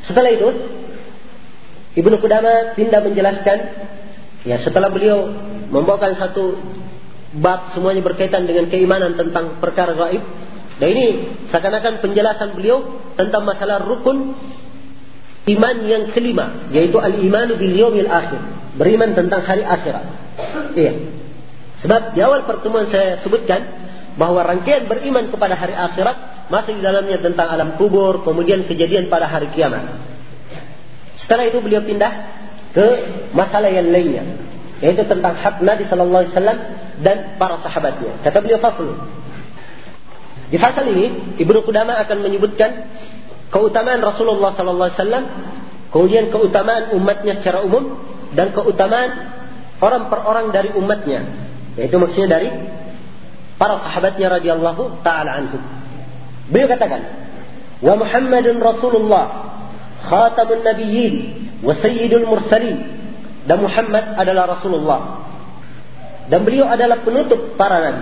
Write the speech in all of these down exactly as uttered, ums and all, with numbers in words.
Setelah itu Ibnu Qudamah pindah menjelaskan, ya, setelah beliau membawakan satu bab semuanya berkaitan dengan keimanan tentang perkara gaib. Dan ini seakan-akan penjelasan beliau tentang masalah rukun iman yang kelima, yaitu al-imanu bil yaumil akhir, beriman tentang hari akhirat. Iya. Sebab di awal pertemuan saya sebutkan bahwa rangkaian beriman kepada hari akhirat masih di dalamnya tentang alam kubur, kemudian kejadian pada hari kiamat. Setelah itu beliau pindah ke masalah yang lainnya, yaitu tentang hak Nabi sallallahu alaihi wasallam dan para sahabatnya. Kata beliau, faslu. Di fasal ini Ibnu Qudamah akan menyebutkan keutamaan Rasulullah sallallahu alaihi wasallam, kemudian keutamaan umatnya secara umum, dan keutamaan orang per orang dari umatnya, yaitu maksudnya dari para sahabatnya radhiyallahu taala anhum. Beliau katakan, wa Muhammadun Rasulullah khatamun nabiyyin wa sayyidul mursalin. Dan Muhammad adalah Rasulullah, dan beliau adalah penutup para nabi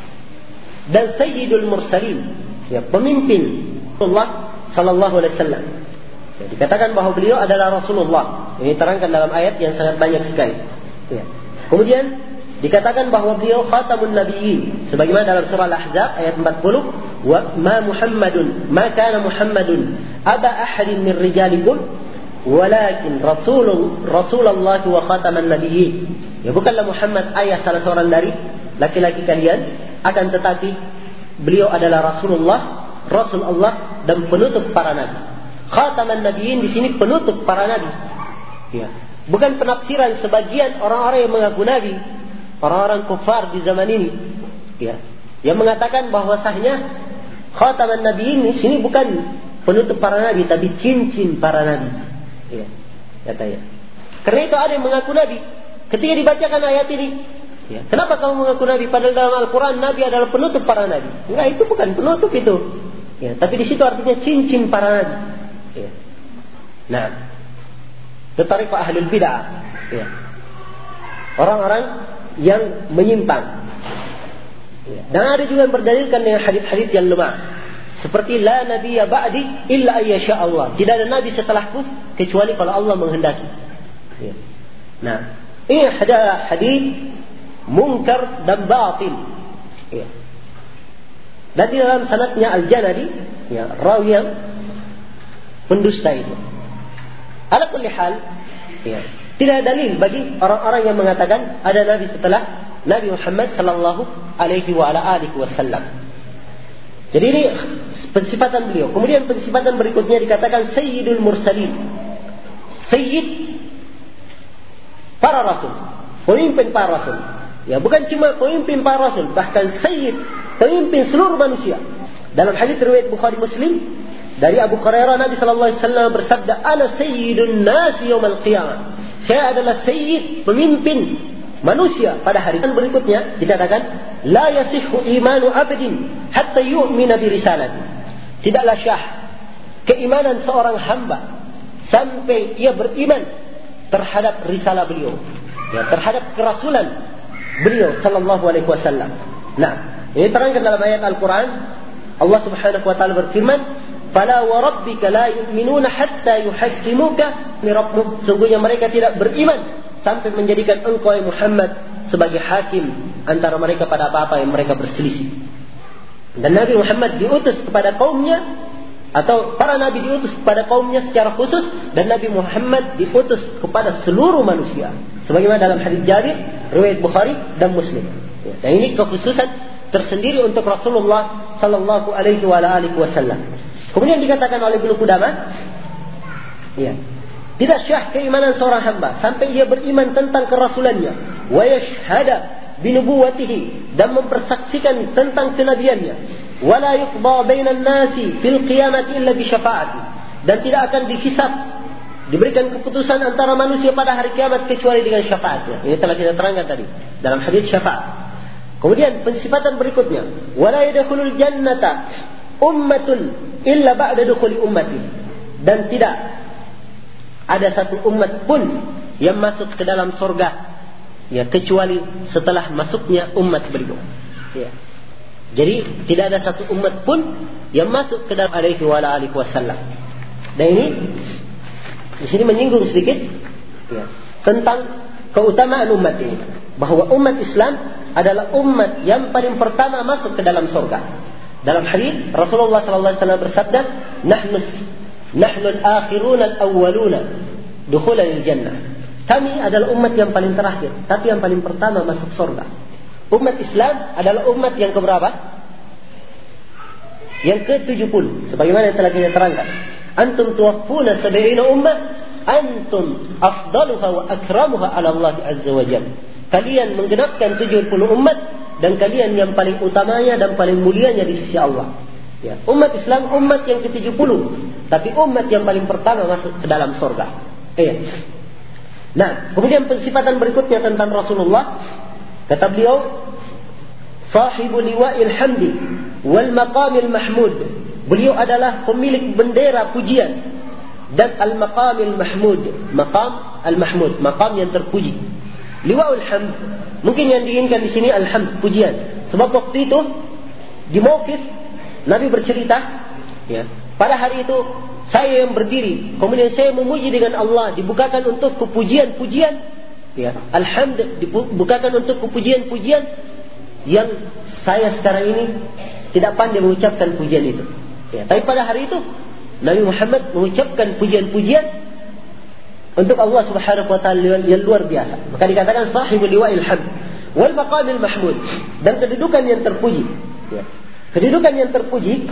dan sayyidul mursalin, ya, pemimpin Allah sallallahu alaihi wasallam. Ya, dikatakan bahwa beliau adalah Rasulullah. Ini terangkan dalam ayat yang sangat banyak sekali. Ya. Kemudian dikatakan bahwa beliau khatamun nabiyyin, sebagaimana dalam surah Al-Ahzab ayat empat puluh, wa ma Muhammadun ma kana Muhammadun aba ahadin min rijalikum walakin rasulun rasulullah wa khataman nabiyyin. Ya, bukanlah Muhammad ayah salah seorang dari laki-laki kalian, akan tetapi beliau adalah Rasulullah, Rasul Allah, dan penutup para nabi. Khataman nabiyyin di sini penutup para nabi. Ya. Bukan penafsiran sebagian orang-orang yang mengaku nabi, orang-orang kufar di zaman ini, ya, yang mengatakan bahwasanya khataman nabiyyin di sini bukan penutup para nabi, tapi cincin para nabi. Ya, katanya. Karena itu ada yang mengaku nabi. Ketika dibacakan ayat ini, ya, kenapa kamu mengaku nabi? Padahal dalam Al-Quran nabi adalah penutup para nabi. Enggak, itu bukan penutup itu. Ya, tapi di situ artinya cincin para nabi. Ya. Nah, tertarik Pak ahlul bid'ah. Ya. Orang-orang yang menyimpang. Ya. Dan ada juga yang berdalilkan dengan hadis-hadis yang lemah. Seperti la nabiyya ba'di illa ayyasha Allah. Tidak ada nabi setelahku kecuali kalau Allah menghendaki. Ya. Nah, ini ada hadis munkar dan batil. Ya. Dan di dalam sanadnya Al-Janadi, ya, rawi yang pendusta itu. Ala kulli hal, ya, tidak ada dalil bagi orang-orang yang mengatakan ada nabi setelah Nabi Muhammad sallallahu alaihi wa ala alihi wasallam. Jadi ini pensifatan beliau. Kemudian pensifatan berikutnya dikatakan sayyidul mursalin. Sayyid para rasul, pemimpin para rasul. Ya, bukan cuma pemimpin para rasul, bahkan sayyid, pemimpin seluruh manusia. Dalam hadis riwayat Bukhari Muslim dari Abu Hurairah, Nabi sallallahu alaihi wasallam bersabda, "Ana sayyidun nas yaumil qiyamah." Saya adalah sayyid, pemimpin manusia pada hari berikutnya. Dikatakan, "La yasihhu imanu abdin hatta yu'mina bi risalati." Tidaklah syah keimanan seorang hamba sampai ia beriman terhadap risalah beliau, ya, terhadap kerasulan beliau sallallahu alaihi wasallam. Nah, ini terangkan dalam ayat Al-Quran. Allah subhanahu wa ta'ala berfirman, "Fala wa rabbika la yu'minuna hatta yuhaqqimuka li rabbihim." Sungguhnya mereka tidak beriman sampai menjadikan engkau Muhammad sebagai hakim antara mereka pada apa-apa yang mereka berselisih. Dan Nabi Muhammad diutus kepada kaumnya, atau para nabi diutus kepada kaumnya secara khusus, dan Nabi Muhammad diutus kepada seluruh manusia. Sebagaimana dalam hadis Jabir riwayat Bukhari dan Muslim. Ya, dan ini kekhususan tersendiri untuk Rasulullah sallallahu alaihi wa alihi wasallam. Kemudian dikatakan oleh Ibnu Qudamah, ya, tidak syah keimanan seorang hamba sampai ia beriman tentang kerasulannya, wa yashhada binubuwatihi, dan mempersaksikan tentang kenabiannya, wala yuqda bainan nasi fil qiyamati illa bi syafaati, dan tidak akan dihisab, diberikan keputusan antara manusia pada hari kiamat kecuali dengan syafaatnya. Ini telah kita terangkan tadi dalam hadis syafaat. Kemudian pensifatan berikutnya, wala yadkhulul jannata ummatun illa ba'da dukhuli ummati, dan tidak ada satu umat pun yang masuk ke dalam surga, ya, kecuali setelah masuknya umat beliau. Ya. Jadi tidak ada satu umat pun yang masuk ke dalam alaihi wa alihi wasallam. Dan ini Di sini menyinggung sedikit ya, tentang keutamaan umat ini, bahwa umat Islam adalah umat yang paling pertama masuk ke dalam surga. Dalam hadis Rasulullah sallallahu alaihi wasallam bersabda, "Nahnu nahnu al-akhirun al-awwaluna dukhulan al-jannah." Kami adalah umat yang paling terakhir, tapi yang paling pertama masuk surga. Umat Islam adalah umat yang keberapa? Yang ke tujuh puluh. Sebagaimana yang telah kita terangkan. Antum tuwaffuna sab'ina ummah, antum afdaluha wa akramuha ala Allah azza wa jalla. Kalian menggenapkan tujuh puluh umat, dan kalian yang paling utamanya dan paling mulianya di sisi Allah. Ya, umat Islam umat yang ke tujuh puluh, tapi umat yang paling pertama masuk ke dalam surga. Iya. Nah, kemudian pensifatan berikutnya tentang Rasulullah, kata beliau, sahibu liwa'il hamdi wal maqamil mahmud. Beliau adalah pemilik bendera pujian dan al maqamil mahmud, maqam al mahmud, maqam yang terpuji. Liwa'ul hamd, mungkin yang diinginkan di sini alhamd, pujian. Sebab waktu itu di mauqif Nabi bercerita, ya, pada hari itu saya yang berdiri, kemudian saya memuji dengan Allah, dibukakan untukku pujian-pujian, ya, alhamd, dibukakan untukku pujian-pujian yang saya sekarang ini tidak pandai mengucapkan pujian itu. Ya, tapi pada hari itu Nabi Muhammad mengucapkan pujian-pujian untuk Allah Subhanahu wa taala yang luar biasa. Maka dikatakan sahibul liwa'il hamd wal maqamil mahmud, dan kedudukan yang terpuji. Ya. Kedudukan yang terpuji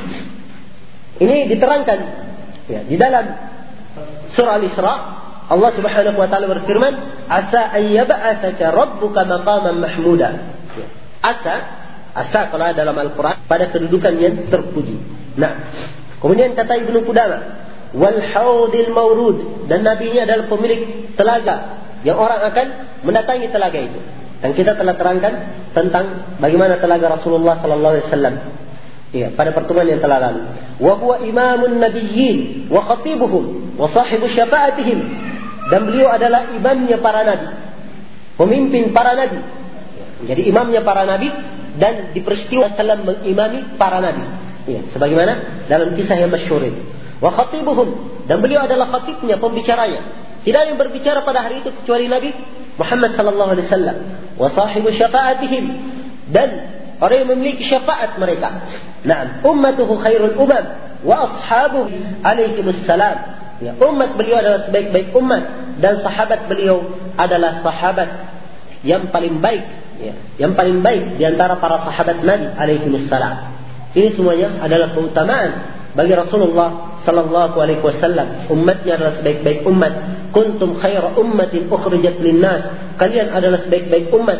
ini diterangkan, ya, di dalam surah Al-Isra. Allah Subhanahu wa taala berfirman, "Asa an yab'atsaka rabbuka maqaman mahmuda." Ya. Asa, asa kalau dalam Al-Qur'an pada kedudukan yang terpuji. Nah, kemudian kata Ibnu Qudamah, wal haudil maurud, dan Nabi ini adalah pemilik telaga yang orang akan mendatangi telaga itu. Dan kita telah terangkan tentang bagaimana telaga Rasulullah sallallahu alaihi wasallam. Ya, pada pertemuan yang telah lalu. Wa huwa imamun nabiyyin wa khatibuhum wa sahibu syafa'atihim. Dan beliau adalah imamnya para nabi, pemimpin para nabi. Jadi imamnya para nabi, dan di peristiwa Sallam mengimami para nabi. Ya, sebagaimana dalam kisah yang masyhur itu. Wa khatibuhum, dan beliau adalah khatibnya, pembicaranya. Tidak ada yang berbicara pada hari itu kecuali Nabi Muhammad sallallahu alaihi wasallam. Wa sahibu syafa'atihim, dan orang yang memiliki syafaat mereka. Naam, ummatuhu khairul umam wa ashabuhu alaihimus salam. Ya, umat beliau adalah sebaik-baik umat, dan sahabat beliau adalah sahabat yang paling baik, ya, yang paling baik di antara para sahabat Nabi alaihimus salam. Ini semuanya adalah keutamaan bagi Rasulullah sallallahu alaihi wasallam. Umatnya adalah sebaik-baik umat. Kuntum khaira ummatin ukhrijat linnas. Kalian adalah sebaik-baik umat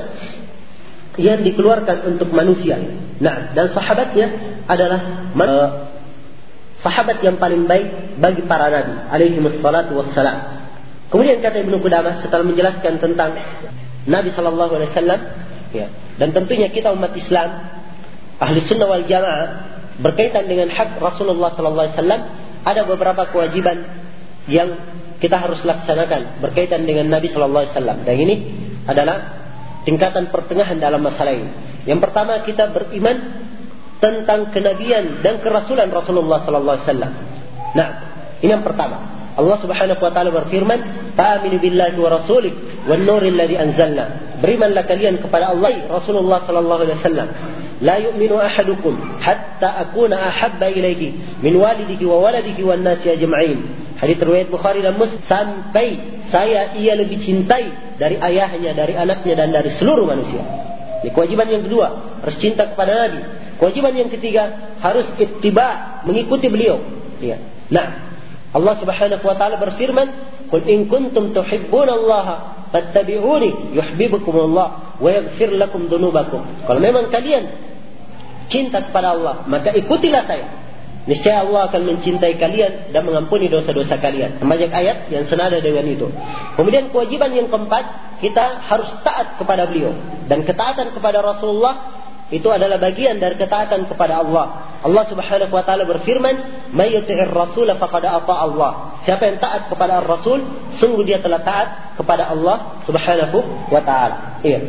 yang dikeluarkan untuk manusia. Nah, dan sahabatnya adalah uh, sahabat yang paling baik bagi para nabi alaihi wassalatu wassalam. Kemudian kata Ibnu Qudamah setelah menjelaskan tentang Nabi sallallahu alaihi wasallam, ya, dan tentunya kita umat Islam ahli sunnah wal jamaah berkaitan dengan hak Rasulullah sallallahu alaihi wasallam, ada beberapa kewajiban yang kita harus laksanakan berkaitan dengan Nabi sallallahu alaihi wasallam. Dan ini adalah tingkatan pertengahan dalam masalah ini. Yang pertama, kita beriman tentang kenabian dan kerasulan Rasulullah sallallahu alaihi wasallam. Nah, ini yang pertama. Allah Subhanahu wa taala berfirman, "Aminu billahi wa rasulih wan nuril ladzi anzalna." Berimanlah kalian kepada Allah, Rasulullah sallallahu alaihi wasallam. La yu'minu ahadukum hatta akuna ahabba ilaihi min walidihi wa waladihi wan nasi ajma'in. Hadis riwayat Bukhari dan Muslim, sampai saya ia lebih cintai dari ayahnya, dari anaknya, dan dari seluruh manusia. Ini kewajiban yang kedua, harus cinta kepada Nabi. Kewajiban yang ketiga, harus ittiba, mengikuti beliau. Ya. Nah, Allah Subhanahu wa taala berfirman, "Qul in kuntum tuhibbunallaha fattabi'uni yuhibbukumullah wa yaghfir lakum dzunubakum." Kalau memang kalian cinta kepada Allah, maka ikutilah saya. Niscaya Allah akan mencintai kalian dan mengampuni dosa-dosa kalian. Banyak ayat yang senada dengan itu. Kemudian kewajiban yang keempat, kita harus taat kepada beliau. Dan ketaatan kepada Rasulullah itu adalah bagian dari ketaatan kepada Allah. Allah Subhanahu wa taala berfirman, "May yuti'ir rasul faqad ata Allah." Siapa yang taat kepada Rasul, sungguh dia telah taat kepada Allah Subhanahu wa taala. Iya.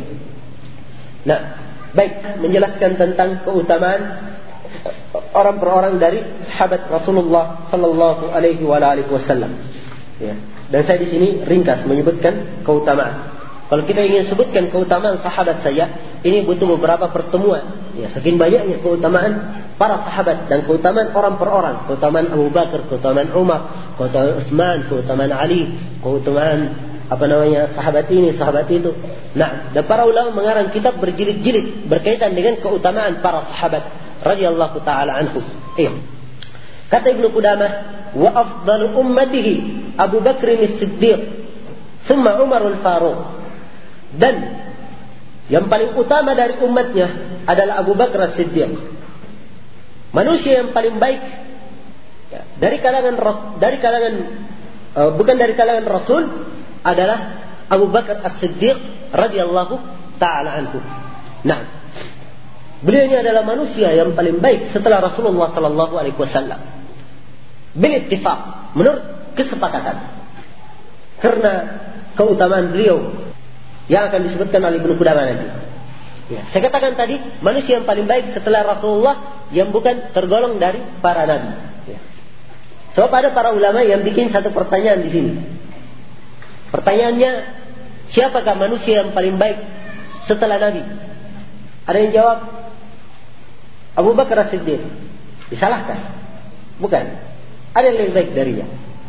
Nah, baik, menjelaskan tentang keutamaan orang per orang dari sahabat Rasulullah sallallahu alaihi wa alihi wasallam. Ya. Dan saya di sini ringkas menyebutkan keutamaan. Kalau kita ingin sebutkan keutamaan sahabat saja, ini butuh beberapa pertemuan. Ya, saking banyaknya keutamaan para sahabat dan keutamaan orang per orang. Keutamaan Abu Bakar, keutamaan Umar, keutamaan Utsman, keutamaan Ali, keutamaan apa namanya sahabat ini, sahabat itu. Nah, dan para ulama mengarang kitab berjilid-jilid berkaitan dengan keutamaan para sahabat radhiyallahu taala anhum. Iya. Kata Ibnu Qudamah, wa afdalu ummatihi Abu Bakr as-Siddiq, thumma Umar al-Faruq. Dan yang paling utama dari umatnya adalah Abu Bakar as-Siddiq. Manusia yang paling baik ya, dari kalangan dari kalangan uh, bukan dari kalangan Rasul adalah Abu Bakar as-Siddiq radhiyallahu taala anhu. Nah, beliau ini adalah manusia yang paling baik setelah Rasulullah sallallahu alaihi wasallam. Bil ittifaq, menurut kesepakatan. Karena keutamaan beliau yang akan disebutkan oleh Ibnu Qudamah nanti. Ya, saya katakan tadi, manusia yang paling baik setelah Rasulullah yang bukan tergolong dari para nabi. Ya. Sebab ada para ulama yang bikin satu pertanyaan di sini. Pertanyaannya, siapakah manusia yang paling baik setelah nabi? Ada yang jawab Abu Bakar as-Siddiq. Disalahkan. Bukan. Ada yang lebih baik darinya.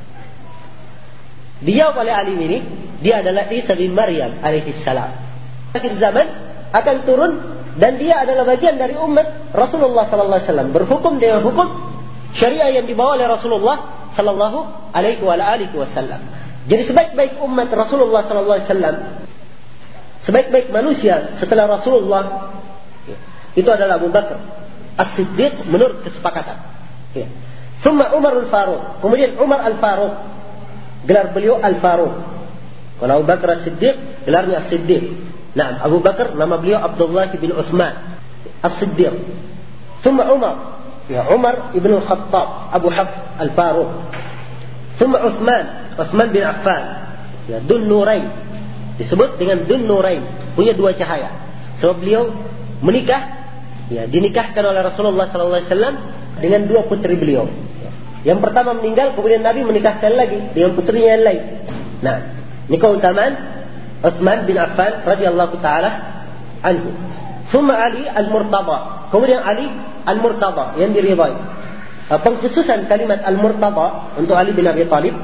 Dijawab oleh alim ini, dia adalah Isa bin Maryam alaihi salam. Akhir zaman akan turun dan dia adalah bagian dari umat Rasulullah sallallahu alaihi wasallam, berhukum dengan hukum syariah yang dibawa oleh Rasulullah sallallahu alaihi wasallam. Jadi sebaik-baik umat Rasulullah sallallahu alaihi wasallam, sebaik-baik manusia setelah Rasulullah itu adalah Abu Bakar As-Siddiq menurut kesepakatan. Ya. Thumma Umar al-Faruq, kemudian Umar al-Faruq, gelar beliau al-Faruq. Kalau Abu Bakar As-Siddiq, gelarnya As-Siddiq. Nah, Abu Bakar nama beliau Abdullah bin Utsman As-Siddiq. Thumma Umar, ya Umar ibn al-Khattab, Abu Hafs al-Faruq. Thumma Utsman, Utsman bin Affan, ya Dun Nurain. Disebut dengan Dun Nurain, punya dua cahaya. Sebab beliau menikah, ya dinikahkan oleh Rasulullah sallallahu alaihi wasallam dengan dua putri beliau. Yang pertama meninggal, kemudian Nabi menikahkan lagi dengan putrinya yang lain. Nah, ini keutamaan Utsman bin Affan radhiyallahu taala anhu. Thumma Ali al-Murtada, kemudian Ali al-Murtada yang diridai. Pengkhususan kalimat al-Murtada untuk Ali bin Abi Thalib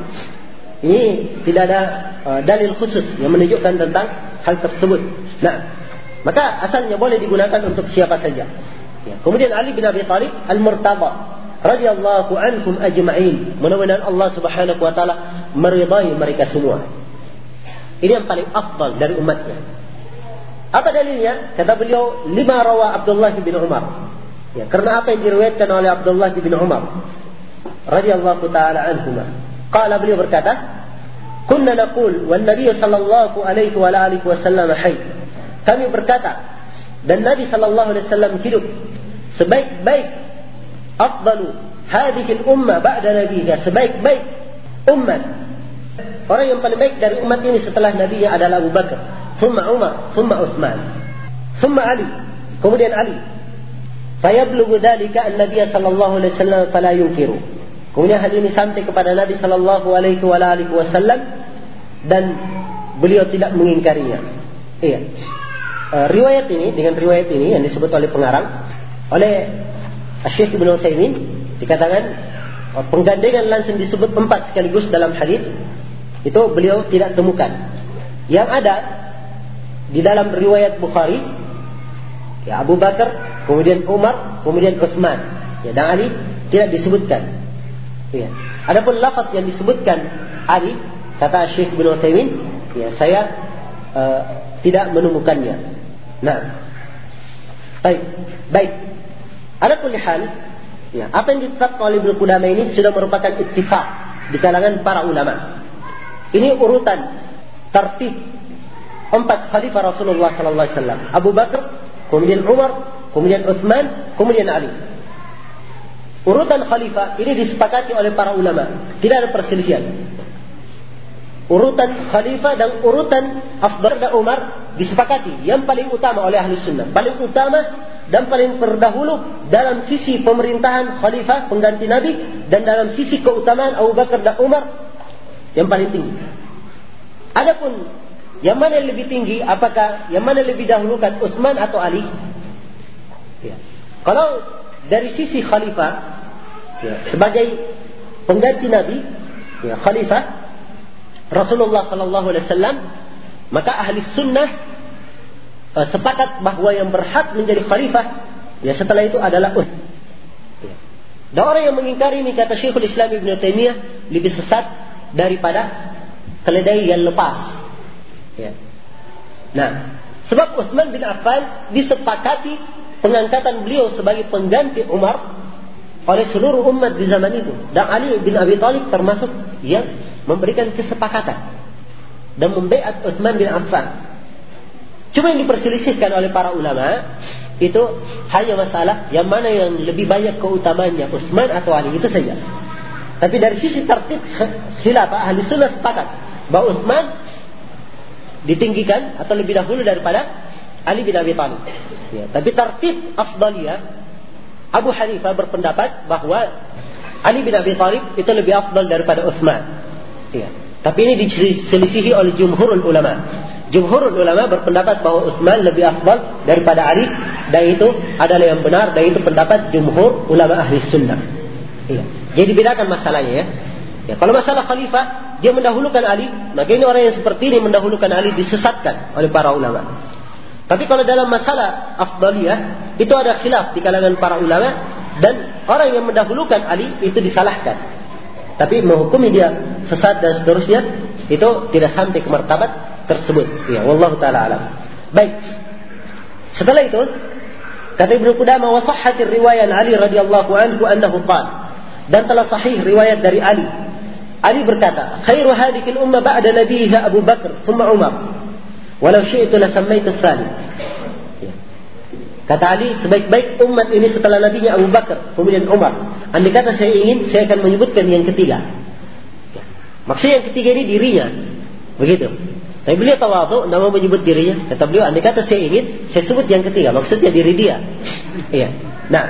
ini tidak ada uh, dalil khusus yang menunjukkan tentang hal tersebut. Nah, maka asalnya boleh digunakan untuk siapa saja. Ya, kemudian Ali bin Abi Thalib al-Murtada radhiyallahu anhum ajma'in. Mudah-mudahan Allah Subhanahu wa taala meridai mereka semua. Ini yang paling afdal dari umatnya. Apa dalilnya? Kata beliau, lima rawa Abdullah bin Umar. Ya, karena apa yang diriwayatkan oleh Abdullah bin Umar radhiyallahu taala anhuma. Qala, beliau berkata, "Kunna naqul wan Nabi sallallahu alaihi wa alihi wasallam hayy." Kami berkata dan Nabi sallallahu alaihi wasallam hidup. Sebaik-baik afdalu hadhihi al-ummah ba'da nabiha, sebaik-baik umat, orang yang paling baik dari umat ini setelah nabinya adalah Abu Bakar, thumma Umar, thumma Utsman, thumma Ali, kemudian Ali. Fayablughu dzalika an-nabiy sallallahu alaihi wasallam fala yunkiru. Kemudian hal ini sampai kepada Nabi sallallahu alaihi wasallam dan beliau tidak mengingkarinya. Iya. Uh, riwayat ini dengan riwayat ini yang disebut oleh pengarang oleh Syekh Ibnu Utsaimin dikatakan uh, penggandengan langsung disebut empat sekaligus dalam hadis itu beliau tidak temukan. Yang ada di dalam riwayat Bukhari ya Abu Bakar, kemudian Umar, kemudian Utsman, ya dan Ali tidak disebutkan. Ya. Adapun lafaz yang disebutkan Ali, kata Syekh Ibnu Utsaimin, ya saya uh, tidak menemukannya. Nah, baik, baik. Ada kulli hal, ya, apa yang ditetapkan oleh Ibnu Qudamah ini sudah merupakan ittifaq di kalangan para ulama. Ini urutan tertib empat khalifah Rasulullah sallallahu alaihi wasallam. Abu Bakar, kemudian Umar, kemudian Utsman, kemudian Ali. Urutan khalifah ini disepakati oleh para ulama, tidak ada perselisihan. Urutan khalifah dan urutan afdal dan Umar disepakati yang paling utama oleh ahli sunnah, paling utama dan paling terdahulu dalam sisi pemerintahan khalifah pengganti Nabi dan dalam sisi keutamaan Abu Bakar dan Umar yang paling tinggi. Adapun yang mana yang lebih tinggi, apakah yang mana lebih dahulukan, Utsman atau Ali? Ya. Kalau dari sisi khalifah, ya, sebagai pengganti Nabi, ya, khalifah Rasulullah Sallallahu Alaihi Wasallam, maka ahli sunnah uh, sepakat bahwa yang berhak menjadi khalifah, ya, setelah itu adalah Utsman. Ya. Dan orang yang mengingkari ini, kata Syekhul Islam Ibnu Taimiyah, lebih sesat daripada keledai yang lepas. Ya. Nah, sebab Utsman bin Affan disepakati pengangkatan beliau sebagai pengganti Umar oleh seluruh umat di zaman itu, dan Ali bin Abi Thalib termasuk yang memberikan kesepakatan dan membaiat Utsman bin Affan. Cuma yang diperselisihkan oleh para ulama itu hanya masalah yang mana yang lebih banyak keutamaannya, Utsman atau Ali, itu saja. Tapi dari sisi tertib khilafah, ahli sunnah sepakat bahwa Utsman ditinggikan atau lebih dahulu daripada Ali bin Abi Thalib. Ya, tapi tertib afdaliyah, Abu Hanifah berpendapat bahwa Ali bin Abi Thalib itu lebih afdal daripada Utsman. Ya. Tapi ini diselisihi oleh jumhurul ulama. Jumhurul ulama berpendapat bahwa Utsman lebih afdal daripada Ali, dan itu adalah yang benar, dan itu pendapat jumhur ulama ahli sunnah. Ya. Jadi bedakan masalahnya, ya. Ya, kalau masalah khalifah dia mendahulukan Ali, maka ini orang yang seperti ini mendahulukan Ali disesatkan oleh para ulama. Tapi kalau dalam masalah afdaliyah itu ada khilaf di kalangan para ulama, dan orang yang mendahulukan Ali itu disalahkan. Tapi menghukumi dia sesat dan seterusnya itu tidak sampai ke martabat tersebut. Ya, wallahu taala alam. Baik. Setelah itu kata Ibnu Qudamah, wa sahhatir riwayat Ali radhiyallahu anhu annahu qala, dan telah sahih riwayat dari Ali. Ali berkata, khairu hadhihi al-ummah ba'da nabiyha Abu Bakar, thumma Umar. Walau syi'tu la sammaitu tsani. Ya. Kata Ali, sebaik-baik umat ini setelah nabinya Abu Bakar, kemudian Umar. Andai kata saya ingin, saya akan menyebutkan yang ketiga. Ya. Maksudnya yang ketiga ini dirinya. Begitu. Tapi beliau tawadhu, tidak mau menyebut dirinya. Kata beliau, andai kata saya ingin, saya sebut yang ketiga. Maksudnya diri dia. Iya. Nah,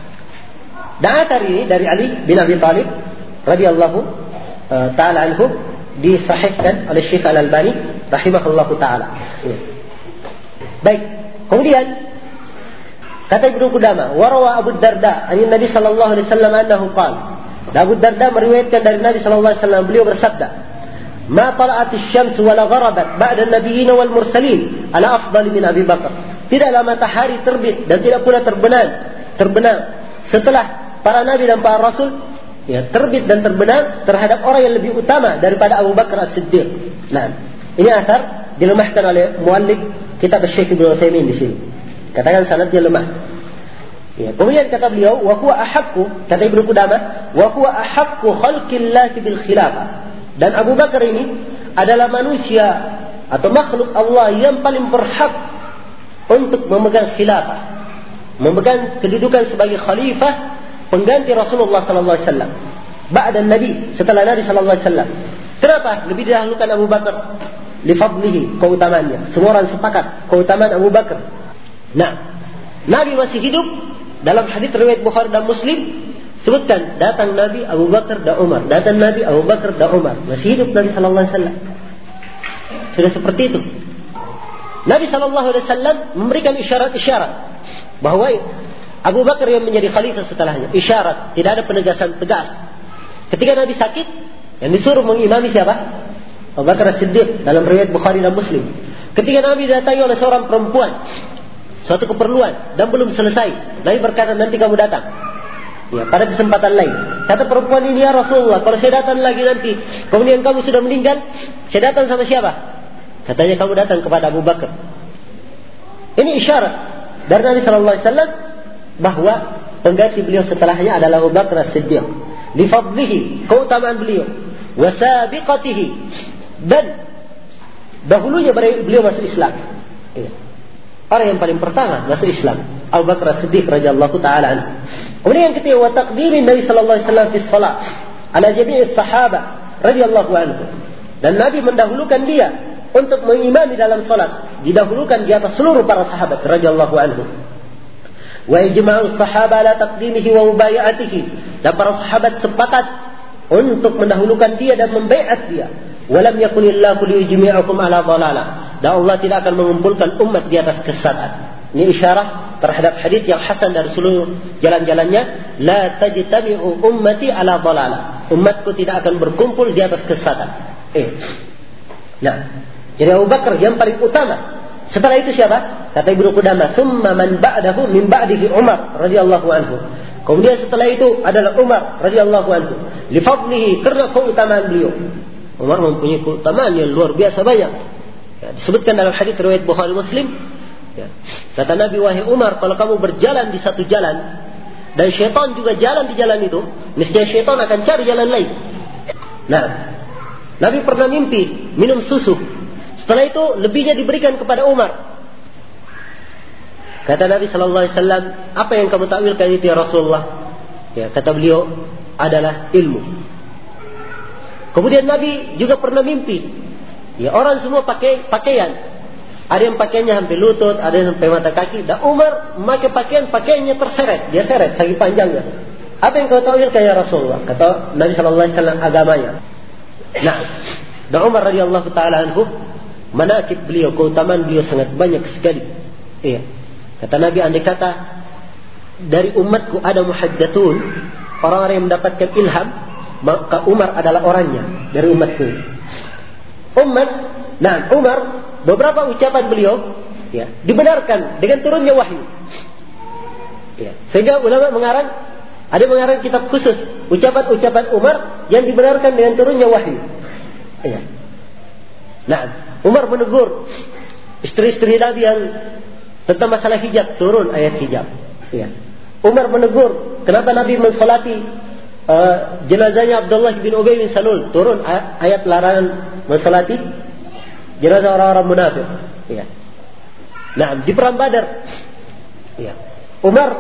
dan athar ini dari Ali bin Abi Thalib radhiyallahu uh, taala anhu disahihkan oleh Syekh Al-Albani rahimahullahu taala. Ya. Baik. Kemudian kata Ibnu Qudamah, warawa Abu Darda an Nabi sallallahu alaihi wasallam annahu qala. Abu Darda meriwayatkan dari Nabi sallallahu alaihi wasallam, beliau bersabda, "Ma tala'at asy-syams wa la gharabat ba'da an-nabiyyin wal mursalin ala afdal min Abi Bakar." Tidaklah matahari terbit dan tidak pula terbenam, terbenam setelah para nabi dan para rasul, ya, terbit dan terbenam terhadap orang yang lebih utama daripada Abu Bakar As-Siddiq. Nah, ini asar dilemahkan oleh muallif kitab Syekh Ibnu Utsaimin di sini. Katakan sanadnya lemah. Ya, kemudian kata beliau, wa huwa ahaqqu, kata Ibnu Qudamah, wa huwa ahaqqu khalqillah bil khilafah. Dan Abu Bakar ini adalah manusia atau makhluk Allah yang paling berhak untuk memegang khilafah, memegang kedudukan sebagai khalifah, pengganti Rasulullah sallallahu alaihi wasallam. Ba'da Nabi, setelah Nabi sallallahu alaihi wasallam. Kenapa lebih didahulukan Abu Bakar? Li fadlihi, keutamaannya. Semua orang sepakat keutamaan Abu Bakar. Nah, Nabi masih hidup. Dalam hadis riwayat Bukhari dan Muslim sebutkan datang Nabi Abu Bakar dan Umar, datang Nabi Abu Bakar dan Umar. Masih hidup Nabi sallallahu alaihi wasallam. Sudah seperti itu. Nabi sallallahu alaihi wasallam memberikan isyarat-isyarat bahwa Abu Bakar yang menjadi khalifah setelahnya. Isyarat, tidak ada penegasan tegas. Ketika Nabi sakit, yang disuruh mengimami siapa? Abu Bakar As-Siddiq dalam riwayat Bukhari dan Muslim. Ketika Nabi didatangi oleh seorang perempuan, suatu keperluan dan belum selesai, Nabi berkata, nanti kamu datang. Ya, pada kesempatan lain. Kata perempuan ini, ya Rasulullah, kalau saya datang lagi nanti, kemudian kamu sudah meninggal, saya datang sama siapa? Katanya, kamu datang kepada Abu Bakar. Ini isyarat dari Nabi sallallahu alaihi wasallam bahwa pengganti beliau setelahnya adalah Abu Bakar As-Siddiq. Li fadlihi, keutamaan beliau, wa sabiqatihi, dan dahulunya beliau masuk Islam. Ya. Orang yang paling pertama masuk Islam, Abu Bakar As-Siddiq radhiyallahu taala anhu. Kemudian yang ketiga, wa taqdimin Nabi sallallahu alaihi wasallam fi shalah ala jami'is sahabah radhiyallahu anhu. Dan Nabi mendahulukan dia untuk mengimami dalam salat, didahulukan di atas seluruh para sahabat radhiyallahu anhu. Wa ijma'us sahabah ala taqdimihi wa mubaya'atihi. Dan para sahabat sepakat untuk mendahulukan dia dan membaiat dia. Walam yakunillahu liyujmi'akum ala dhalalah. Dan Allah tidak akan mengumpulkan umat di atas kesesatan. Ini isyarat terhadap hadis yang hasan dari seluruh jalan-jalannya. La tajtami'u ummati ala dhalalah. Umatku tidak akan berkumpul di atas kesesatan. Eh. Nah, jadi Abu Bakar yang paling utama. Setelah itu siapa? Kata Ibnu Qudamah, "Tsumma man ba'dahu min ba'dihi Umar radhiyallahu anhu." Kemudian setelah itu adalah Umar radhiyallahu anhu. Li fadlihi, karena keutamaan beliau. Umar mempunyai keutamaan yang luar biasa banyak. Ya, disebutkan dalam hadis riwayat Bukhari Muslim. Ya. Kata Nabi, "Wahai Umar, kalau kamu berjalan di satu jalan dan syaitan juga jalan di jalan itu, niscaya syaitan akan cari jalan lain." Nah, Nabi pernah mimpi minum susu. Setelah itu lebihnya diberikan kepada Umar. Kata Nabi sallallahu alaihi wasallam, "Apa yang kamu takwilkan itu ya Rasulullah?" Ya, kata beliau, adalah ilmu. Kemudian Nabi juga pernah mimpi. Ya, orang semua pakai pakaian. Ada yang pakaiannya sampai lutut, ada yang sampai mata kaki. Dan Umar memakai pakaian, pakaiannya terseret, dia seret saking panjangnya. Apa yang kau takwilkan ya Rasulullah? Kata Nabi sallallahu alaihi wasallam, agamanya. Nah, dan Umar radhiyallahu taala anhu, manakib beliau, keutamaan beliau sangat banyak sekali. Iya. Kata Nabi, andai kata dari umatku ada muhaddatsun, orang-orang yang mendapatkan ilham, maka Umar adalah orangnya dari umatku. Umat, nah Umar, beberapa ucapan beliau ya, dibenarkan dengan turunnya wahyu. Ya. Sehingga ulama mengarang, ada mengarang kitab khusus ucapan-ucapan Umar yang dibenarkan dengan turunnya wahyu. Ya. Nah, Umar menegur istri-istri Nabi yang tentang masalah hijab, turun ayat hijab. Ya. Umar menegur kenapa Nabi mensolati uh, jenazahnya Abdullah bin Ubay bin Salul, turun ayat larangan mensolati jenazah orang-orang munafik. Ya. Nah, di perang Badar, ya, Umar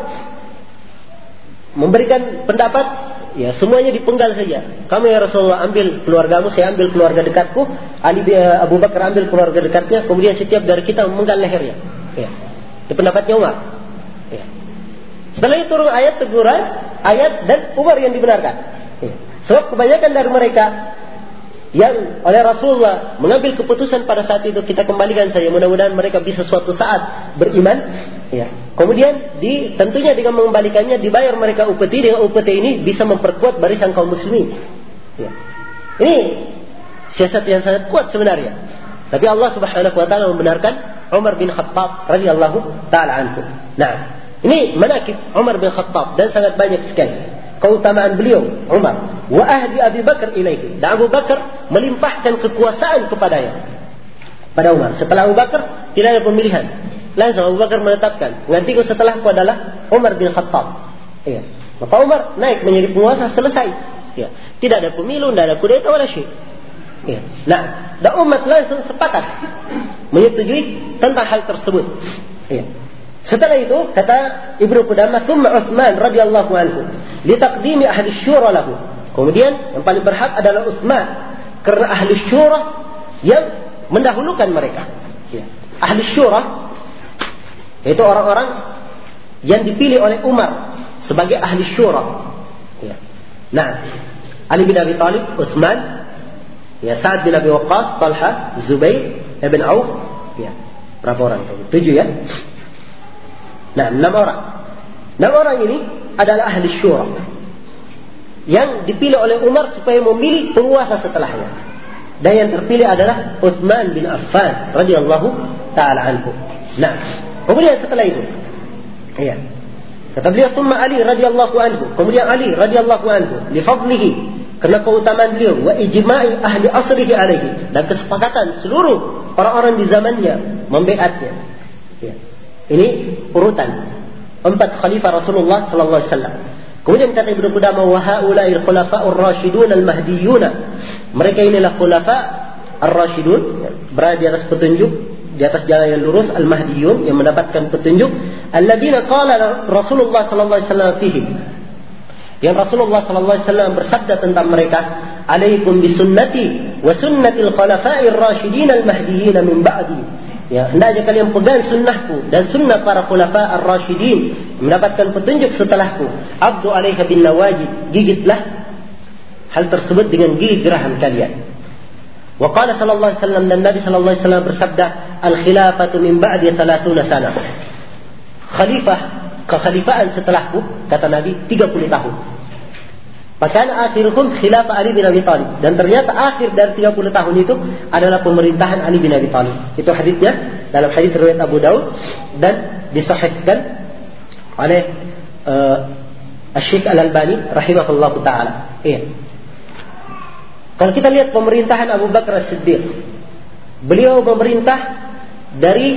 memberikan pendapat, ya semuanya dipenggal saja. Kamu ya Rasulullah ambil keluargamu, saya ambil keluarga dekatku. Ali bin Abu Bakar ambil keluarga dekatnya. Kemudian setiap dari kita memenggal lehernya. Ya. Itu pendapatnya Umar. Ya. Setelah itu turun ayat teguran, ayat dan Umar yang dibenarkan. Ya. Sebab kebanyakan dari mereka yang oleh Rasulullah mengambil keputusan pada saat itu, kita kembalikan saja. Mudah-mudahan mereka bisa suatu saat beriman. Ya. Kemudian di, tentunya dengan mengembalikannya dibayar mereka upeti. Dengan upeti ini bisa memperkuat barisan kaum muslimin. Ya. Ini siasat yang sangat kuat sebenarnya. Tapi Allah Subhanahu wa taala membenarkan Umar bin Khattab radhiyallahu taala anhu. Nah, ini manakib Umar bin Khattab dan sangat banyak sekali keutamaan beliau Umar. Wa ahdi Abi Bakar ilaihi. Dan Abu Bakar melimpahkan kekuasaan kepadanya. Pada Umar. Setelah Abu Bakar tidak ada pemilihan. Langsung Abu Bakar menetapkan, gantiku setelahku adalah Umar bin Khattab. Iya. Maka Umar naik menjadi penguasa, selesai. Ya. Tidak ada pemilu, tidak ada kudeta wala syai'. Ya. Nah, dan umat langsung sepakat menyetujui tentang hal tersebut. Ya. Setelah itu kata Ibnu Qudamah, "Tsumma Utsman radhiyallahu anhu li taqdimi ahli syura lahu." Kemudian yang paling berhak adalah Utsman karena ahli syura yang mendahulukan mereka. Ya. Ahli syura yaitu orang-orang yang dipilih oleh Umar sebagai ahli syura. Ya. Nah, Ali bin Abi Thalib, Utsman, ya, Sa'ad bin Abi Waqqas, Talha, Zubair, Ibn Auf, ya, berapa orang? Tujuh ya. Nah, enam orang. Enam orang ini adalah ahli syura yang dipilih oleh Umar supaya memilih penguasa setelahnya. Dan yang terpilih adalah Utsman bin Affan radhiyallahu taala anhu. Nah, kemudian setelah itu, ya, kata beliau, "Tsumma Ali radhiyallahu anhu." Kemudian Ali radhiyallahu anhu, li fadlihi, karena keutamaan beliau, wa ijma'i ahli asrihi alaihi, dan kesepakatan seluruh orang-orang di zamannya membaiatnya. Ya. Ini urutan empat khalifah Rasulullah sallallahu alaihi wasallam. Kemudian kata Ibnu Qudamah, wa haula'il khulafa'ur rasyidun al-mahdiyun. Mereka inilah khulafa ar-rasyidun, berada di atas petunjuk, di atas jalan yang lurus, al-mahdiyun, yang mendapatkan petunjuk, alladzina qala Rasulullah sallallahu alaihi wasallam fihim, yang Rasulullah sallallahu alaihi wasallam bersabda tentang mereka, "Alaikum bisunnati wa sunnatil khulafa'ir rasyidin al-mahdiyyin min ba'di." Ya, hendaknya kalian pegang sunnahku dan sunnah para khulafa ar-rasyidin, mendapatkan petunjuk setelahku. Abdu alaiha bin nawajid, gigitlah hal tersebut dengan gigi geraham kalian. Wa qala sallallahu alaihi wasallam, dan Nabi sallallahu alaihi wasallam bersabda, al-khilafatu min ba'di thalathuna sana. Khalifah, kekhalifaan setelahku, kata Nabi, tiga puluh tahun. Pakana akhiruhum khilafah Ali bin Abi Thalib, dan ternyata akhir dari tiga puluh tahun itu adalah pemerintahan Ali bin Abi Thalib. Itu hadisnya dalam hadis riwayat Abu Daud dan disahihkan oleh uh, Asy-Syaikh Al-Albani rahimahullahu taala. Iya. Kalau kita lihat pemerintahan Abu Bakar As-Siddiq, beliau memerintah dari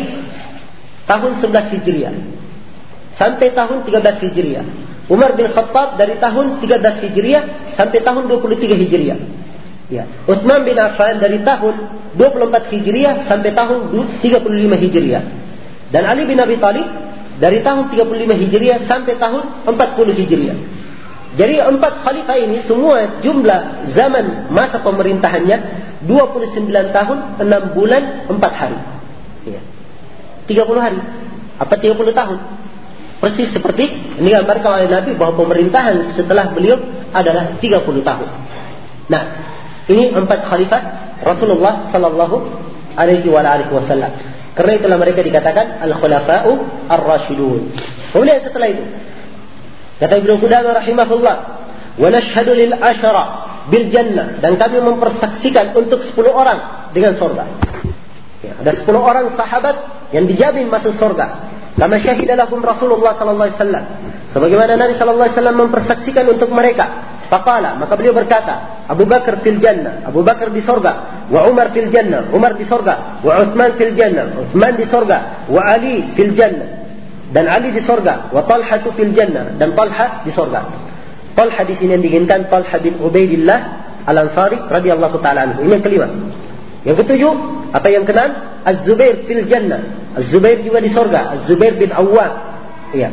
tahun sebelas Hijriah sampai tahun tiga belas Hijriah. Umar bin Khattab dari tahun tiga belas Hijriah sampai tahun dua puluh tiga Hijriah. Ya. Utsman bin Affan dari tahun dua puluh empat Hijriah sampai tahun tiga puluh lima Hijriah. Dan Ali bin Abi Thalib dari tahun tiga puluh lima Hijriah sampai tahun empat puluh Hijriah. Jadi empat khalifah ini semua jumlah zaman masa pemerintahannya dua puluh sembilan tahun, enam bulan, empat hari. Ya. tiga puluh hari. Apa tiga puluh tahun? Persis seperti ini digambarkan oleh Nabi bahwa pemerintahan setelah beliau adalah tiga puluh tahun. Nah, ini empat khalifah Rasulullah sallallahu alaihi wasallam. Karena itulah mereka dikatakan al-khulafa'u ar-rasyidun. Kemudian setelah itu kata Ibnu Qudamah rahimahullah, wa nashhadu lil asyara bil jannah, dan kami mempersaksikan untuk sepuluh orang dengan surga. Ya, ada sepuluh orang sahabat yang dijamin masuk surga. Kama syahida lahum Rasulullah sallallahu alaihi wasallam, sebagaimana Nabi sallallahu alaihi wasallam mempersaksikan untuk mereka. Faqala, maka beliau berkata, Abu Bakar fil jannah, Abu Bakar di surga, wa Umar fil jannah, Umar di surga, wa Utsman fil jannah, Utsman di surga, wa Ali fil jannah, dan Ali di surga, wa Talha fil jannah, dan Talha di surga. Talha di sini yang diinginkan Talha bin Ubaidillah Al-Ansari radhiyallahu taala anhu. Ini yang kelima. Yang ketujuh, apa yang keenam? Az-Zubair fil jannah. Az-Zubair juga di surga, Az-Zubair bin Awwam. Iya.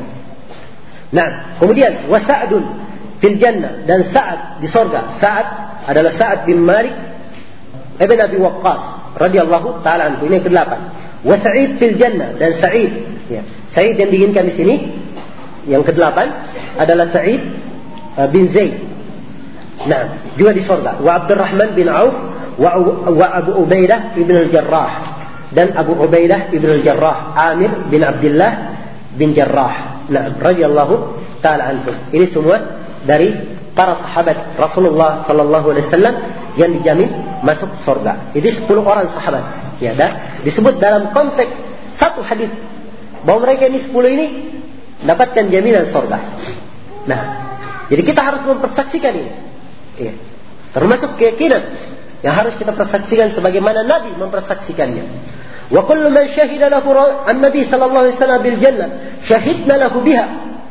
Nah, kemudian wa Sa'dun fil jannah, dan Sa'ad di surga. Sa'ad adalah Sa'ad bin Malik ibn Abi Waqqas radhiyallahu taala anhu. Ini yang kedelapan. Wa Sa'id fil jannah, dan Sa'id, ya. Sa'id yang diinginkan di sini yang kedelapan adalah Sa'id uh, bin Zaid. Nah, juga di surga. Wa Abdurrahman bin Auf wa, wa Abu Ubaidah ibn al-Jarrah, dan Abu Ubaidah ibn al-Jarrah, Amir bin Abdullah bin Jarrah, nah, radhiyallahu taala anhu. Ini semua dari para sahabat Rasulullah sallallahu alaihi wasallam yang dijamin masuk surga. Ini sepuluh orang sahabat. Ya, dah disebut dalam konteks satu hadis bahwa mereka ini sepuluh ini dapatkan jaminan surga. Nah, jadi kita harus mempersaksikan ini. Ya. Termasuk keyakinan yang harus kita persaksikan sebagaimana Nabi mempersaksikannya. Wa kullu man syahida lahu an-nabi sallallahu alaihi wasallam bil jannah syahidna lahu biha.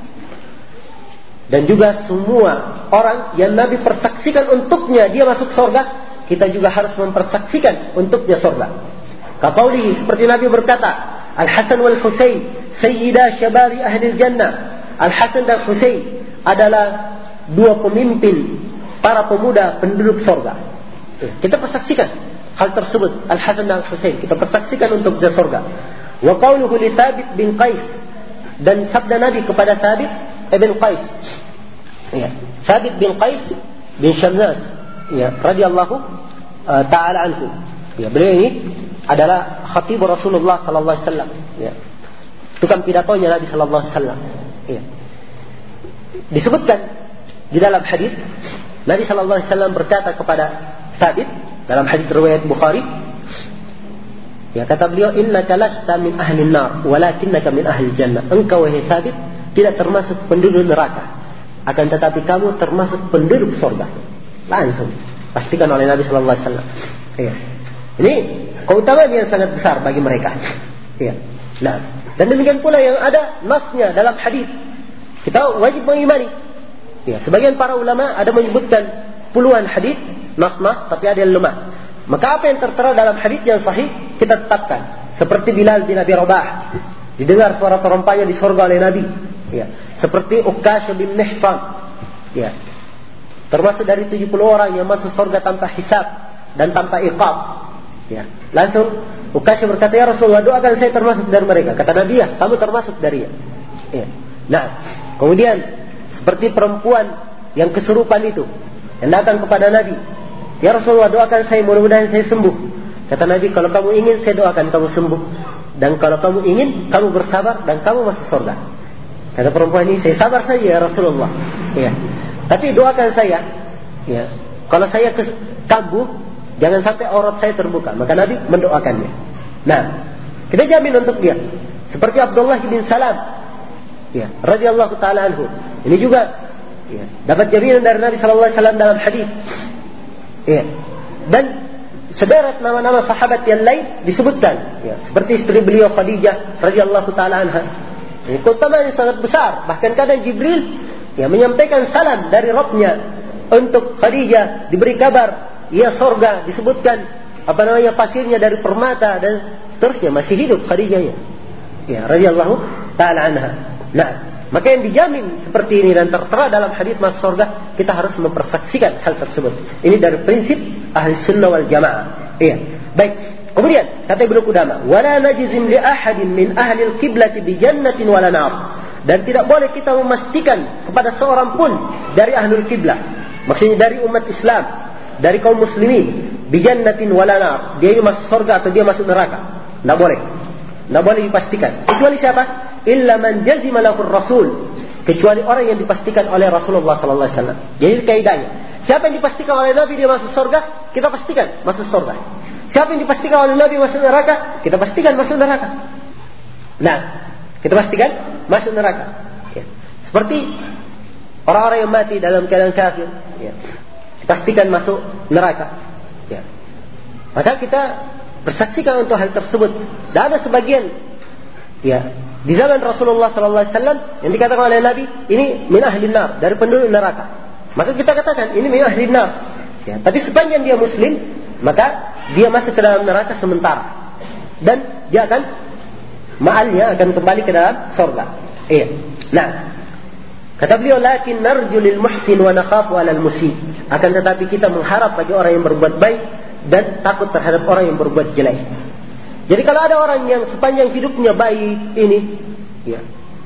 Dan juga semua orang yang Nabi persaksikan untuknya dia masuk surga, kita juga harus mempersaksikan untuknya surga. Kaqaulihi, seperti Nabi berkata, Al-Hasan wal Husain sayyida syababi ahli jannah. Al-Hasan dan Husain adalah dua pemimpin para pemuda penduduk surga. Kita persaksikan hal tersebut, Al-Hasan dan Al-Husain, kita persaksikan untuk surga. Wa qauluhu li Thabit bin Qais, dan sabda Nabi kepada Thabit ibn Qais, ya, Thabit bin Qais bin Syamnas, ya, radhiyallahu uh, taala anhu. Ya, beliau ini adalah khatib Rasulullah sallallahu alaihi wasallam, ya. Tukang pidatonya Nabi sallallahu alaihi wasallam. Ya. Disebutkan di dalam hadis Nabi sallallahu alaihi wasallam berkata kepada Thabit dalam hadis riwayat Bukhari, ya, kata beliau, innaka lasta min ahli an-nar walakinnaka min ahli jannah. Engkau wahai Thabit tidak termasuk penduduk neraka, akan tetapi kamu termasuk penduduk surga. Langsung pastikan oleh Nabi sallallahu alaihi wasallam. Ya. Ini keutamaan yang sangat besar bagi mereka. Ya. Nah, dan demikian pula yang ada nasnya dalam hadis. Kita wajib mengimani. Ya, sebagian para ulama ada menyebutkan puluhan hadis nas-nas, tapi ada yang lemah. Maka apa yang tertera dalam hadis yang sahih kita tetapkan. Seperti Bilal bin Abi Rabah, didengar suara terompanya di surga oleh Nabi. Ya. Seperti Uqasyah bin Mihsan, ya, termasuk dari tujuh puluh orang yang masuk surga tanpa hisab dan tanpa iqab. Ya. Langsung Uqasyah berkata, ya Rasulullah, doakan saya termasuk dari mereka. Kata Nabi, ya, kamu termasuk dari ya. Ya. Nah, kemudian seperti perempuan yang kesurupan itu, yang datang kepada Nabi, "Ya Rasulullah, doakan saya, mudah-mudahan saya sembuh." Kata Nabi, "Kalau kamu ingin, saya doakan kamu sembuh. Dan kalau kamu ingin, kamu bersabar dan kamu masuk surga." Kata perempuan ini, "Saya sabar saja ya Rasulullah. Ya. Tapi doakan saya, ya. Kalau saya kambuh, jangan sampai aurat saya terbuka." Maka Nabi mendoakannya. Nah, kita jamin untuk dia. Seperti Abdullah bin Salam, ya, radhiyallahu taala anhu. Ini juga, ya, dapat jaminan dari Nabi sallallahu alaihi wasallam dalam hadis. Ya. Dan sederet nama-nama sahabat yang lain disebutkan, ya, seperti istri beliau Khadijah radhiyallahu taala anha. Ini keutamaan yang sangat besar. Bahkan kadang Jibril, ya, menyampaikan salam dari Rabbnya untuk Khadijah, diberi kabar, ia surga, disebutkan apa namanya pasirnya dari permata dan seterusnya, masih hidup Khadijahnya, ya, radhiyallahu taala anha. Nah, maka yang dijamin seperti ini dan tertera dalam hadis masuk surga, kita harus mempersaksikan hal tersebut. Ini dari prinsip ahli sunnah wal jamaah. Iya. Baik. Kemudian kata Ibnu Qudamah, "Wala najzim li ahadin min ahli al-qiblati bi jannatin wala nar." Dan tidak boleh kita memastikan kepada seorang pun dari ahlul kiblah, maksudnya dari umat Islam, dari kaum muslimin, bi jannatin wala nar, dia ini masuk surga atau dia masuk neraka. Tidak boleh. Tidak boleh dipastikan. Kecuali siapa? Illa man jazima lahu Rasul, kecuali orang yang dipastikan oleh Rasulullah sallallahu alaihi wasallam. Jadi kaidahnya, siapa yang dipastikan oleh Nabi dia masuk surga, kita pastikan masuk surga. Siapa yang dipastikan oleh Nabi masuk neraka, kita pastikan masuk neraka. Nah, kita pastikan masuk neraka. Ya. Seperti orang-orang yang mati dalam keadaan kafir, ya, dipastikan masuk neraka. Ya. Maka kita bersaksikan untuk hal tersebut. Dan ada sebagian, ya, di zaman Rasulullah sallallahu alaihi wasallam yang dikatakan oleh Nabi, ini min ahlin nar, dari penduduk neraka. Maka kita katakan ini min ahlin nar. Ya, tapi sepanjang dia muslim, maka dia masuk ke dalam neraka sementara. Dan dia akan ma'alnya akan kembali ke dalam surga. Iya. Nah, kata beliau, "Lakin narju lil muhsin wa nakhafu 'alal musii." Akan tetapi kita mengharap bagi orang yang berbuat baik dan takut terhadap orang yang berbuat jelek. Jadi kalau ada orang yang sepanjang hidupnya baik ini, ya,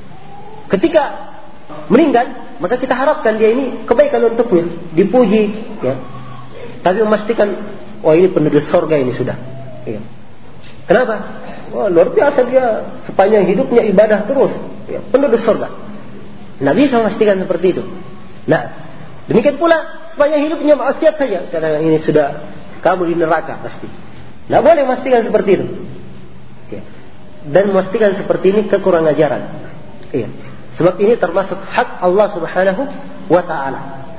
ketika meninggal, maka kita harapkan dia ini kebaikan untuknya, dipuji, ya. Tapi memastikan, oh ini penduduk surga ini sudah. Ya. Kenapa? Wah, luar biasa dia sepanjang hidupnya ibadah terus, ya, penduduk surga. Nabi bisa memastikan seperti itu. Nah, demikian pula sepanjang hidupnya maksiat saja, katakan ini sudah kamu di neraka pasti. Tidak boleh memastikan seperti itu. Ya. Dan memastikan seperti ini kekurang ajaran. Ya. Sebab ini termasuk hak Allah Subhanahu wa taala.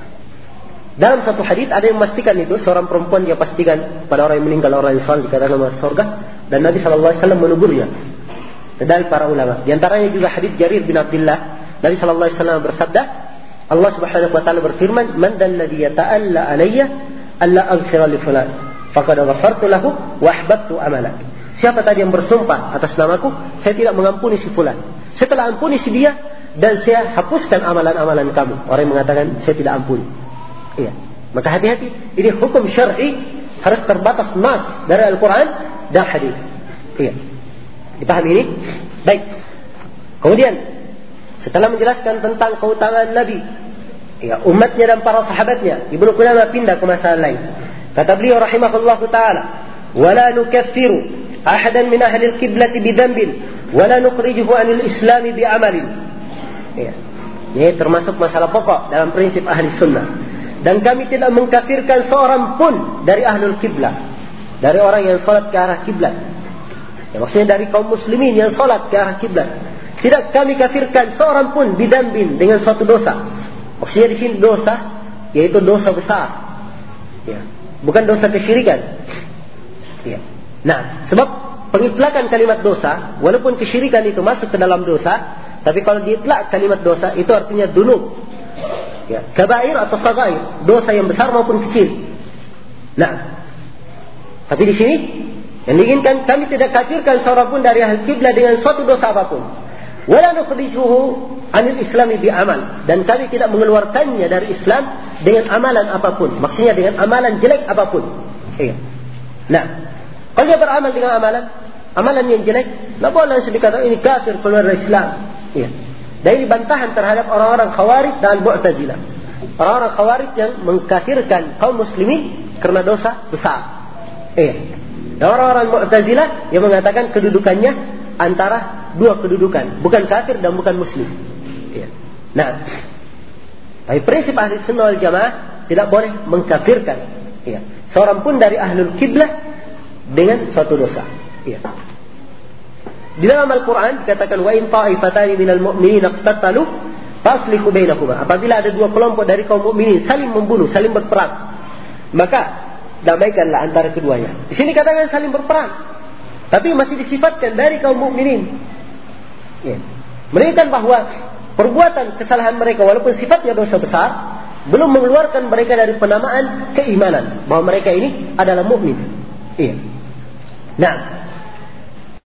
Dalam satu hadis ada yang memastikan itu, seorang perempuan dia pastikan pada orang yang meninggal, orang yang saleh dikatakan masuk surga, dan Nabi sallallahu alaihi wasallam menegurnya. Dari para ulama. Di antaranya juga hadis Jarir bin Abdullah, Nabi sallallahu alaihi wasallam bersabda, Allah Subhanahu wa taala berfirman, "Man dalladhi yata'alla alayya alla aghfira li fulan, faqad ghafartu lahu wa ahbabtu amalak." Siapa tadi yang bersumpah atas namaku, saya tidak mengampuni si fulan. Saya telah ampuni si dia dan saya hapuskan amalan-amalan kamu. Orang yang mengatakan saya tidak ampuni. Iya. Maka hati-hati, ini hukum syar'i harus terbatas nas dari Al-Quran dan hadis. Iya. Dipahami ini? Baik. Kemudian setelah menjelaskan tentang keutamaan Nabi, ya, umatnya dan para sahabatnya, Ibnu Qudamah pindah ke masalah lain. Kata beliau rahimahullahu taala, "Wala nukaffiru ahadan min ahli al-qiblati bi dhanbin, wala nukhrijuhu 'anil Islam bi 'amalin." Ya. Ini termasuk masalah pokok dalam prinsip ahli sunnah. Dan kami tidak mengkafirkan seorang pun dari ahlul kiblah, dari orang yang salat ke arah kiblat. Ya, maksudnya dari kaum muslimin yang salat ke arah kiblat. Tidak kami kafirkan seorang pun bidambin dengan suatu dosa. Maksudnya di sini dosa yaitu dosa besar. Ya, bukan dosa kesyirikan. Ya. Nah, sebab pengitlakan kalimat dosa, walaupun kesyirikan itu masuk ke dalam dosa, tapi kalau diitlak kalimat dosa itu artinya dunub. Ya, kabair atau sagair, dosa yang besar maupun kecil. Nah, tapi di sini yang diinginkan kami tidak kafirkan seorang pun dari ahli kiblah dengan suatu dosa apapun. Wala nukhrijuhu 'anil Islami bi amal, dan kami tidak mengeluarkannya dari Islam dengan amalan apapun. Maksudnya dengan amalan jelek apapun. Iya. Nah, kalau dia beramal dengan amalan amalan yang jelek, tidak boleh dikatakan ini kafir keluar dari Islam. Iya. Dari bantahan terhadap orang-orang Khawarij dan Mu'tazilah. orang-orang Khawarij yang mengkafirkan kaum muslimin karena dosa besar. Iya. Dan orang-orang Mu'tazilah yang mengatakan kedudukannya antara dua kedudukan, bukan kafir dan bukan muslim. Iya. Nah, tapi prinsip ahli sunnah wal jamaah tidak boleh mengkafirkan, iya, seorang pun dari ahlul kiblah dengan suatu dosa. Iya. Di dalam Al-Quran dikatakan wa in ta'ifatani minal mu'minina iqtatalu faslihu bainahuma. Apabila ada dua kelompok dari kaum mukminin saling membunuh, saling berperang, maka damaikanlah antara keduanya. Di sini katakan saling berperang, tapi masih disifatkan dari kaum mukminin. Ya. Menunjukkan bahwa perbuatan kesalahan mereka walaupun sifatnya dosa besar belum mengeluarkan mereka dari penamaan keimanan bahwa mereka ini adalah mukmin. Iya. Nah,